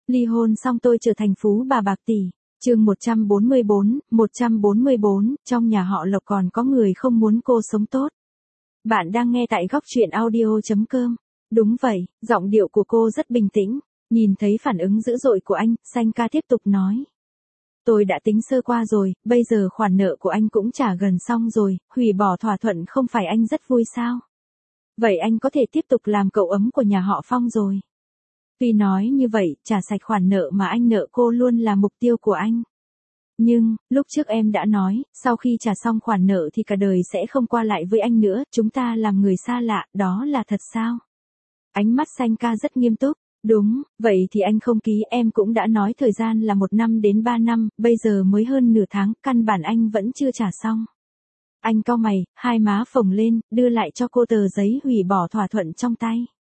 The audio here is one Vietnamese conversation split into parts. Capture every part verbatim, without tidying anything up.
Ly hôn xong tôi trở thành phú bà bạc tỷ. Chương một trăm bốn mươi bốn, một trăm bốn mươi bốn, trong nhà họ Lộc còn có người không muốn cô sống tốt. Bạn đang nghe tại góc truyện audio chấm com. Đúng vậy, giọng điệu của cô rất bình tĩnh. Nhìn thấy phản ứng dữ dội của anh, Sanh ca tiếp tục nói. Tôi đã tính sơ qua rồi, bây giờ khoản nợ của anh cũng trả gần xong rồi, hủy bỏ thỏa thuận không phải anh rất vui sao? Vậy anh có thể tiếp tục làm cậu ấm của nhà họ Phong rồi. Tuy nói như vậy, trả sạch khoản nợ mà anh nợ cô luôn là mục tiêu của anh. Nhưng, lúc trước em đã nói, sau khi trả xong khoản nợ thì cả đời sẽ không qua lại với anh nữa, chúng ta làm người xa lạ, đó là thật sao? Ánh mắt Sanh ca rất nghiêm túc. Đúng, vậy thì anh không ký, em cũng đã nói thời gian là một năm đến ba năm, bây giờ mới hơn nửa tháng, căn bản anh vẫn chưa trả xong. Anh cau mày, hai má phồng lên, đưa lại cho cô tờ giấy hủy bỏ thỏa thuận trong tay.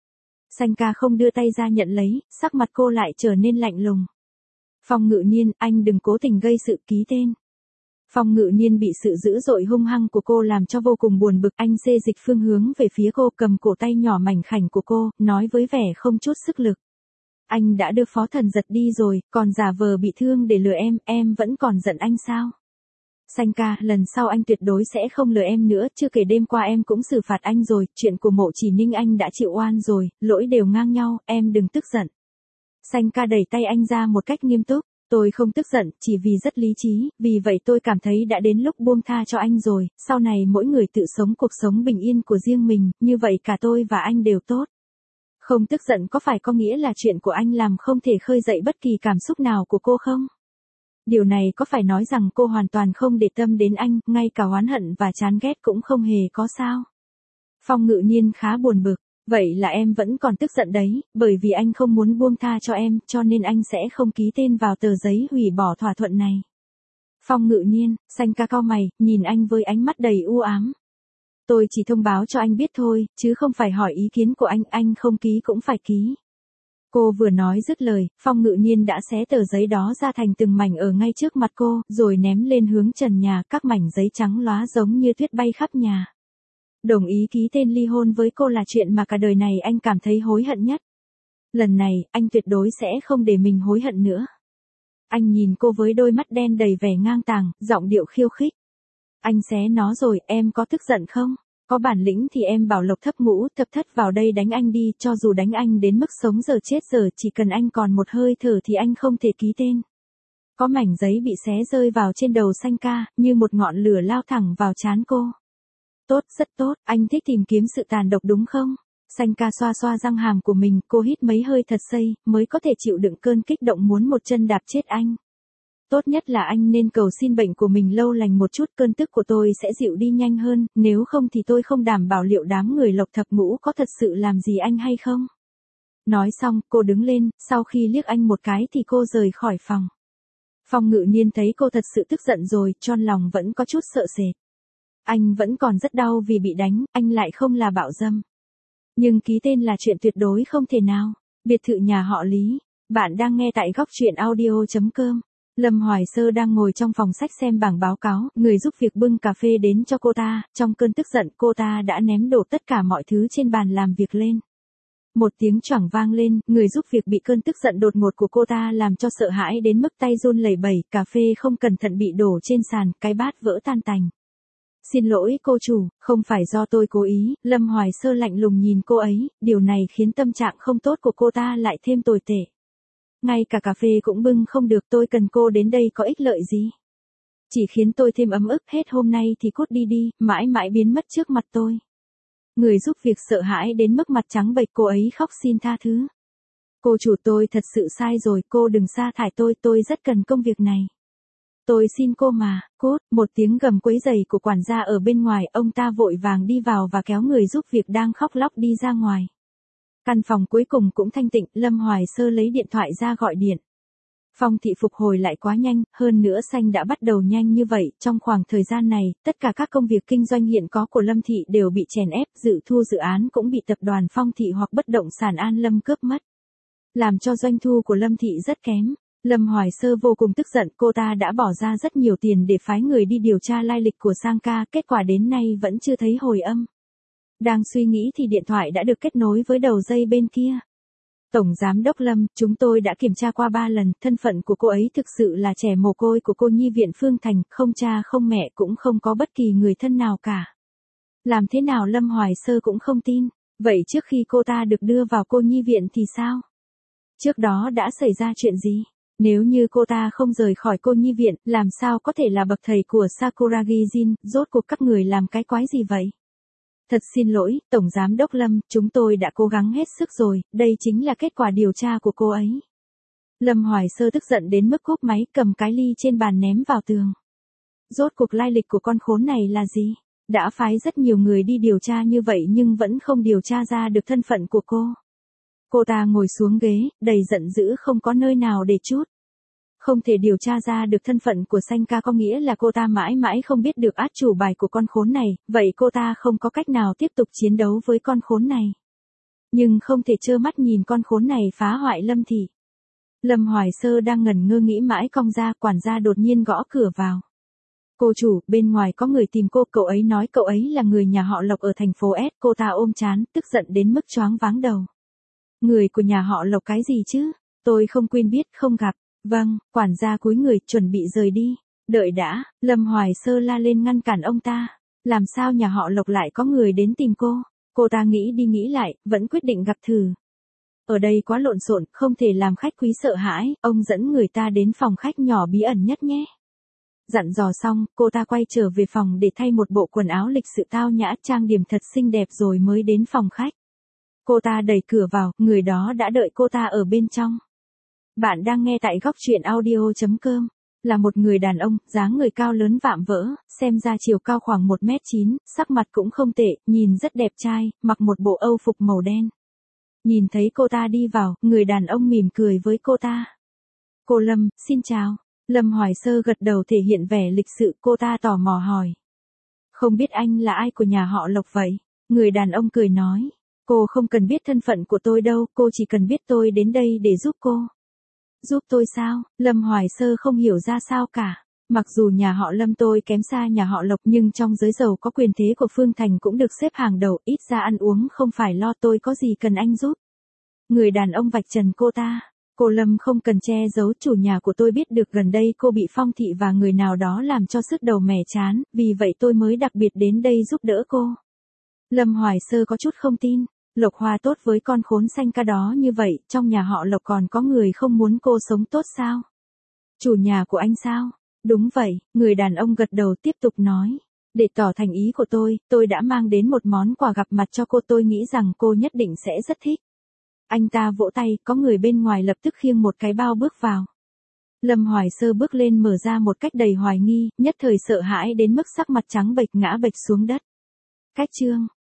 Sanh ca không đưa tay ra nhận lấy, sắc mặt cô lại trở nên lạnh lùng. Phong Ngự Niên, anh đừng cố tình gây sự, ký tên. Phong Ngự Niên bị sự dữ dội hung hăng của cô làm cho vô cùng buồn bực, anh xê dịch phương hướng về phía cô, cầm cổ tay nhỏ mảnh khảnh của cô, nói với vẻ không chút sức lực. Anh đã đưa Phó Thần Giật đi rồi, còn giả vờ bị thương để lừa em, em vẫn còn giận anh sao? Sanh ca, lần sau anh tuyệt đối sẽ không lừa em nữa, chưa kể đêm qua em cũng xử phạt anh rồi, chuyện của Mộ Chỉ Ninh anh đã chịu oan rồi, lỗi đều ngang nhau, em đừng tức giận. Sanh ca đẩy tay anh ra một cách nghiêm túc. Tôi không tức giận, chỉ vì rất lý trí, vì vậy tôi cảm thấy đã đến lúc buông tha cho anh rồi, sau này mỗi người tự sống cuộc sống bình yên của riêng mình, như vậy cả tôi và anh đều tốt. Không tức giận có phải có nghĩa là chuyện của anh làm không thể khơi dậy bất kỳ cảm xúc nào của cô không? Điều này có phải nói rằng cô hoàn toàn không để tâm đến anh, ngay cả oán hận và chán ghét cũng không hề có sao? Phong Ngự Niên khá buồn bực. Vậy là em vẫn còn tức giận đấy, bởi vì anh không muốn buông tha cho em, cho nên anh sẽ không ký tên vào tờ giấy hủy bỏ thỏa thuận này. Phong Ngự Niên, Sanh ca cau mày, nhìn anh với ánh mắt đầy u ám. Tôi chỉ thông báo cho anh biết thôi, chứ không phải hỏi ý kiến của anh, anh không ký cũng phải ký. Cô vừa nói dứt lời, Phong Ngự Niên đã xé tờ giấy đó ra thành từng mảnh ở ngay trước mặt cô, rồi ném lên hướng trần nhà, các mảnh giấy trắng lóa giống như tuyết bay khắp nhà. Đồng ý ký tên ly hôn với cô là chuyện mà cả đời này anh cảm thấy hối hận nhất. Lần này, anh tuyệt đối sẽ không để mình hối hận nữa. Anh nhìn cô với đôi mắt đen đầy vẻ ngang tàng, giọng điệu khiêu khích. Anh xé nó rồi, em có tức giận không? Có bản lĩnh thì em bảo Lộc Thấp Ngũ, Thập Thất vào đây đánh anh đi, cho dù đánh anh đến mức sống giờ chết giờ, chỉ cần anh còn một hơi thở thì anh không thể ký tên. Có mảnh giấy bị xé rơi vào trên đầu Sanh ca, như một ngọn lửa lao thẳng vào trán cô. Tốt, rất tốt, anh thích tìm kiếm sự tàn độc đúng không? Sanh ca xoa xoa răng hàm của mình, cô hít mấy hơi thật sâu, mới có thể chịu đựng cơn kích động muốn một chân đạp chết anh. Tốt nhất là anh nên cầu xin bệnh của mình lâu lành một chút, cơn tức của tôi sẽ dịu đi nhanh hơn, nếu không thì tôi không đảm bảo liệu đám người Lộc Thập Ngũ có thật sự làm gì anh hay không. Nói xong, cô đứng lên, sau khi liếc anh một cái thì cô rời khỏi phòng. Phong Ngự Niên thấy cô thật sự tức giận rồi, trong lòng vẫn có chút sợ sệt. Anh vẫn còn rất đau vì bị đánh, anh lại không là bạo dâm. Nhưng ký tên là chuyện tuyệt đối không thể nào. Biệt thự nhà họ Lý. Bạn đang nghe tại góc truyện audio chấm com. Lâm Hoài Sơ đang ngồi trong phòng sách xem bảng báo cáo, người giúp việc bưng cà phê đến cho cô ta, trong cơn tức giận cô ta đã ném đổ tất cả mọi thứ trên bàn làm việc lên. Một tiếng choảng vang lên, người giúp việc bị cơn tức giận đột ngột của cô ta làm cho sợ hãi đến mức tay run lẩy bẩy, cà phê không cẩn thận bị đổ trên sàn, cái bát vỡ tan tành. Xin lỗi cô chủ, không phải do tôi cố ý, Lâm Hoài Sơ lạnh lùng nhìn cô ấy, điều này khiến tâm trạng không tốt của cô ta lại thêm tồi tệ. Ngay cả cà phê cũng bưng không được, tôi cần cô đến đây có ích lợi gì? Chỉ khiến tôi thêm ấm ức, hết hôm nay thì cút đi đi, mãi mãi biến mất trước mặt tôi. Người giúp việc sợ hãi đến mức mặt trắng bệch, cô ấy khóc xin tha thứ. Cô chủ, tôi thật sự sai rồi, cô đừng sa thải tôi, tôi rất cần công việc này. Tôi xin cô mà, cút, một tiếng gầm quấy rầy của quản gia ở bên ngoài, ông ta vội vàng đi vào và kéo người giúp việc đang khóc lóc đi ra ngoài. Căn phòng cuối cùng cũng thanh tịnh, Lâm Hoài Sơ lấy điện thoại ra gọi điện. Phong thị phục hồi lại quá nhanh, hơn nữa Sanh đã bắt đầu nhanh như vậy, trong khoảng thời gian này, tất cả các công việc kinh doanh hiện có của Lâm thị đều bị chèn ép, dự thu dự án cũng bị tập đoàn Phong thị hoặc bất động sản An Lâm cướp mất. Làm cho doanh thu của Lâm thị rất kém. Lâm Hoài Sơ vô cùng tức giận, cô ta đã bỏ ra rất nhiều tiền để phái người đi điều tra lai lịch của Sang ca, kết quả đến nay vẫn chưa thấy hồi âm. Đang suy nghĩ thì điện thoại đã được kết nối với đầu dây bên kia. Tổng Giám đốc Lâm, chúng tôi đã kiểm tra qua ba lần, thân phận của cô ấy thực sự là trẻ mồ côi của cô nhi viện Phương Thành, không cha không mẹ cũng không có bất kỳ người thân nào cả. Làm thế nào Lâm Hoài Sơ cũng không tin, vậy trước khi cô ta được đưa vào cô nhi viện thì sao? Trước đó đã xảy ra chuyện gì? Nếu như cô ta không rời khỏi cô nhi viện, làm sao có thể là bậc thầy của Sakuragi Jin, rốt cuộc các người làm cái quái gì vậy? Thật xin lỗi, Tổng Giám đốc Lâm, chúng tôi đã cố gắng hết sức rồi, đây chính là kết quả điều tra của cô ấy. Lâm Hoài Sơ tức giận đến mức cúp máy, cầm cái ly trên bàn ném vào tường. Rốt cuộc lai lịch của con khốn này là gì? Đã phái rất nhiều người đi điều tra như vậy nhưng vẫn không điều tra ra được thân phận của cô. Cô ta ngồi xuống ghế, đầy giận dữ không có nơi nào để trút. Không thể điều tra ra được thân phận của Sanh ca có nghĩa là cô ta mãi mãi không biết được át chủ bài của con khốn này, vậy cô ta không có cách nào tiếp tục chiến đấu với con khốn này. Nhưng không thể trơ mắt nhìn con khốn này phá hoại Lâm thị. Lâm Hoài Sơ đang ngẩn ngơ nghĩ mãi cong ra, quản gia đột nhiên gõ cửa vào. Cô chủ, bên ngoài có người tìm cô, cậu ấy nói cậu ấy là người nhà họ Lộc ở thành phố S, cô ta ôm chán, tức giận đến mức choáng váng đầu. Người của nhà họ Lộc cái gì chứ? Tôi không quen biết, không gặp. Vâng, quản gia cúi người, chuẩn bị rời đi. Đợi đã, Lâm Hoài Sơ la lên ngăn cản ông ta. Làm sao nhà họ Lộc lại có người đến tìm cô? Cô ta nghĩ đi nghĩ lại, vẫn quyết định gặp thử. Ở đây quá lộn xộn, không thể làm khách quý sợ hãi, ông dẫn người ta đến phòng khách nhỏ bí ẩn nhất nhé. Dặn dò xong, cô ta quay trở về phòng để thay một bộ quần áo lịch sự tao nhã, trang điểm thật xinh đẹp rồi mới đến phòng khách. Cô ta đẩy cửa vào, người đó đã đợi cô ta ở bên trong. Bạn đang nghe tại góc truyện audio chấm com. Là một người đàn ông, dáng người cao lớn vạm vỡ, xem ra chiều cao khoảng một mét chín, sắc mặt cũng không tệ, nhìn rất đẹp trai, mặc một bộ âu phục màu đen. Nhìn thấy cô ta đi vào, người đàn ông mỉm cười với cô ta. Cô Lâm, xin chào. Lâm Hoài Sơ gật đầu thể hiện vẻ lịch sự, cô ta tò mò hỏi. Không biết anh là ai của nhà họ Lộc vậy? Người đàn ông cười nói. Cô không cần biết thân phận của tôi đâu, cô chỉ cần biết tôi đến đây để giúp cô. Giúp tôi sao? Lâm Hoài Sơ không hiểu ra sao cả. Mặc dù nhà họ Lâm tôi kém xa nhà họ Lộc nhưng trong giới giàu có quyền thế của Phương Thành cũng được xếp hàng đầu, ít ra ăn uống không phải lo, tôi có gì cần anh giúp. Người đàn ông vạch trần cô ta. Cô Lâm không cần che giấu, chủ nhà của tôi biết được gần đây cô bị Phong thị và người nào đó làm cho sứt đầu mẻ chán, vì vậy tôi mới đặc biệt đến đây giúp đỡ cô. Lâm Hoài Sơ có chút không tin. Lộc Hoa tốt với con khốn Sanh ca đó như vậy, trong nhà họ Lộc còn có người không muốn cô sống tốt sao? Chủ nhà của anh sao? Đúng vậy, người đàn ông gật đầu tiếp tục nói. Để tỏ thành ý của tôi, tôi đã mang đến một món quà gặp mặt cho cô, tôi nghĩ rằng cô nhất định sẽ rất thích. Anh ta vỗ tay, có người bên ngoài lập tức khiêng một cái bao bước vào. Lâm Hoài Sơ bước lên mở ra một cách đầy hoài nghi, nhất thời sợ hãi đến mức sắc mặt trắng bệch ngã bệch xuống đất. Cách chương